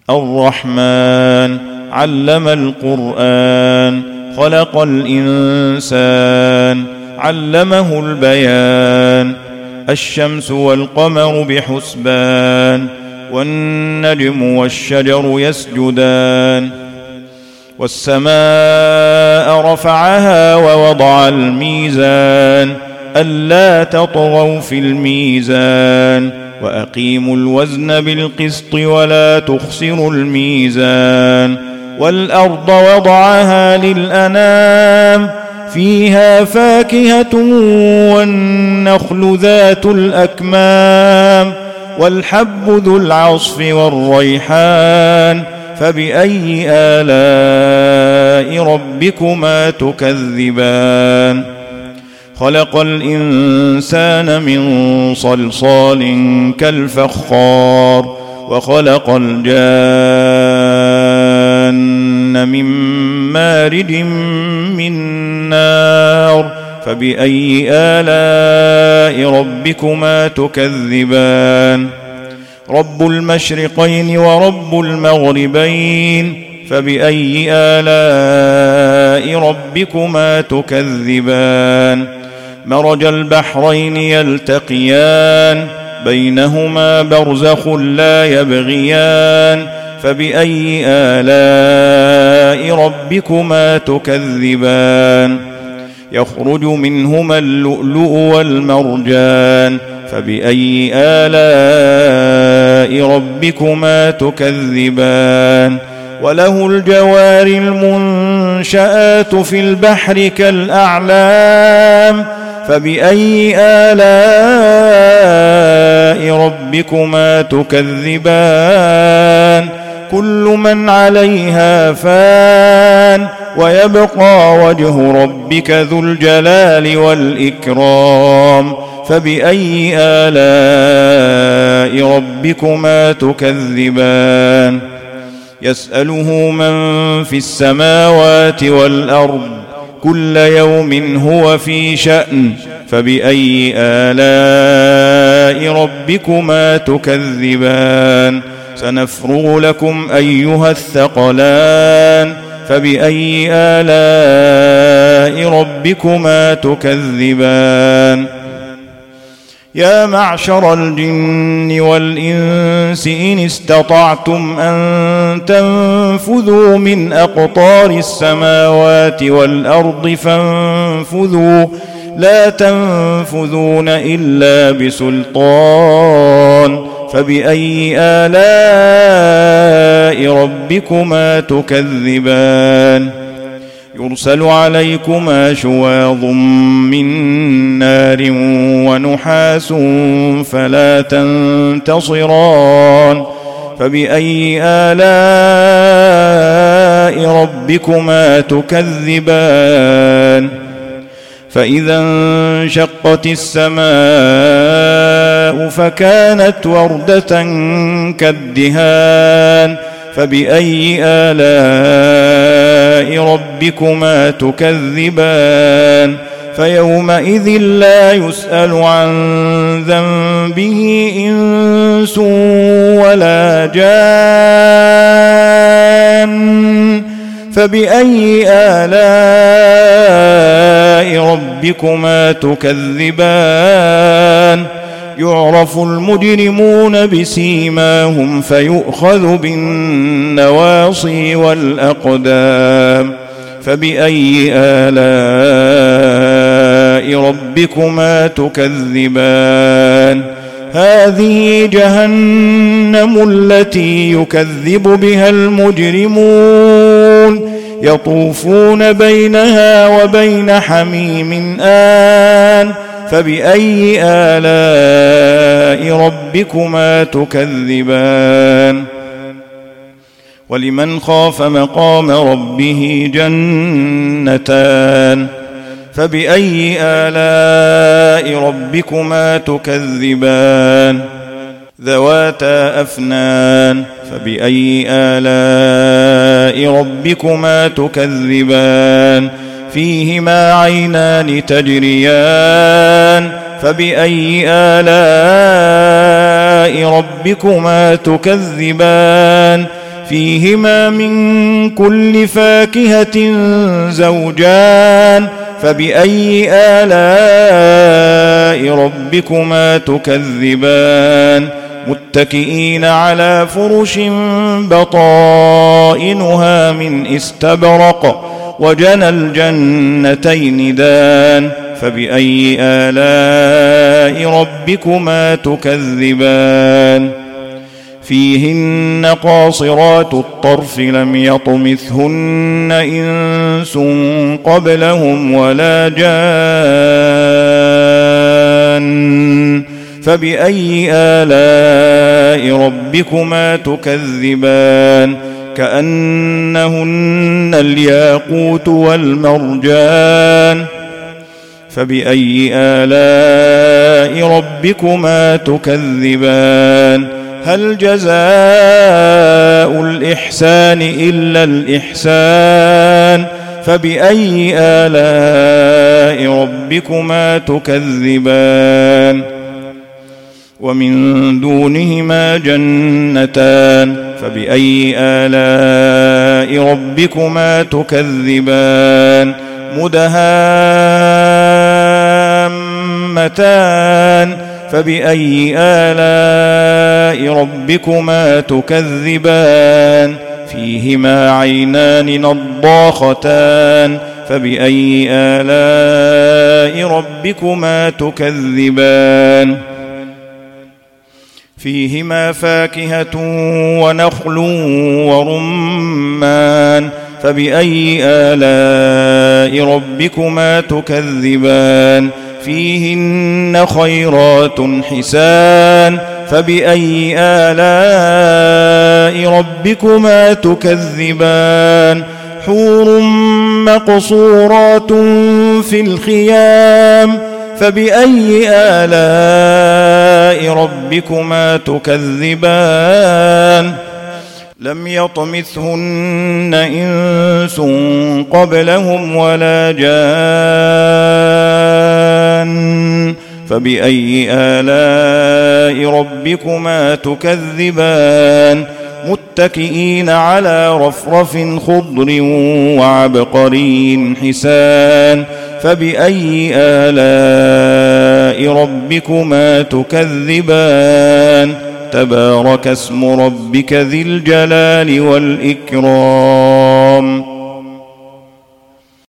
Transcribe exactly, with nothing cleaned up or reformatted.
الرحمن علم القرآن خلق الإنسان علمه البيان الشمس والقمر بحسبان والنجم والشجر يسجدان والسماء رفعها ووضع الميزان ألا تطغوا في الميزان وأقيموا الوزن بالقسط ولا تخسروا الميزان والأرض وضعها للأنام فيها فاكهة والنخل ذات الأكمام والحب ذو العصف والريحان فبأي آلاء ربكما تكذبان خلق الإنسان من صلصال كالفخار وخلق الجان من مارج من نار فبأي آلاء ربكما تكذبان رب المشرقين ورب المغربين فبأي آلاء ربكما تكذبان مرج البحرين يلتقيان بينهما برزخ لا يبغيان فبأي آلاء ربكما تكذبان يخرج منهما اللؤلؤ والمرجان فبأي آلاء ربكما تكذبان وله الجوار المنشآت في البحر كالأعلام فبأي آلاء ربكما تكذبان كل من عليها فان ويبقى وجه ربك ذو الجلال والإكرام فبأي آلاء ربكما تكذبان يسأله من في السماوات والأرض كل يوم هو في شأن فبأي آلاء ربكما تكذبان سنفرغ لكم أيها الثقلان فبأي آلاء ربكما تكذبان يا معشر الجن والإنس إن استطعتم أن تنفذوا من أقطار السماوات والأرض فانفذوا لا تنفذون إلا بسلطان فبأي آلاء ربكما تكذبان يرسل عليكما شواظ من نار ونحاس فلا تنتصران فبأي آلاء ربكما تكذبان فإذا انشقت السماء فكانت وردة كالدهان فبأي آلاء ربكما تكذبان فيومئذ لا يسأل عن ذنبه إنس ولا جان فبأي آلاء ربكما تكذبان يعرف المجرمون بسيماهم فيؤخذ بالنواصي والأقدام فبأي آلاء ربكما تكذبان هذه جهنم التي يكذب بها المجرمون يطوفون بينها وبين حميم آن فبأي آلاء ربكما تكذبان ولمن خاف مقام ربه جنتان فبأي آلاء ربكما تكذبان ذواتا أفنان فبأي آلاء ربكما تكذبان فيهما عينان تجريان فبأي آلاء ربكما تكذبان فيهما من كل فاكهة زوجان فبأي آلاء ربكما تكذبان متكئين على فرش بطائنها من استبرق وجنى الجنتين دان فبأي آلاء ربكما تكذبان فيهن قاصرات الطرف لم يطمثهن إنس قبلهم ولا جان فبأي آلاء ربكما تكذبان كأنهن الياقوت والمرجان فبأي آلاء ربكما تكذبان هل جزاء الإحسان إلا الإحسان فبأي آلاء ربكما تكذبان ومن دونهما جنتان فبأي آلاء ربكما تكذبان مدهامتان فبأي آلاء ربكما تكذبان فيهما عينان نضاختان فبأي آلاء ربكما تكذبان فيهما فاكهة ونخل ورمان فبأي آلاء ربكما تكذبان فيهن خيرات حسان فبأي آلاء ربكما تكذبان حور مقصورات في الخيام فبأي آلاء ربكما تكذبان لم يطمثهن إنس قبلهم ولا جان فبأي آلاء ربكما تكذبان متكئين على رفرف خضر وعبقري حسان فبأي آلاء ربكما تكذبان تبارك اسم ربك ذي الجلال والإكرام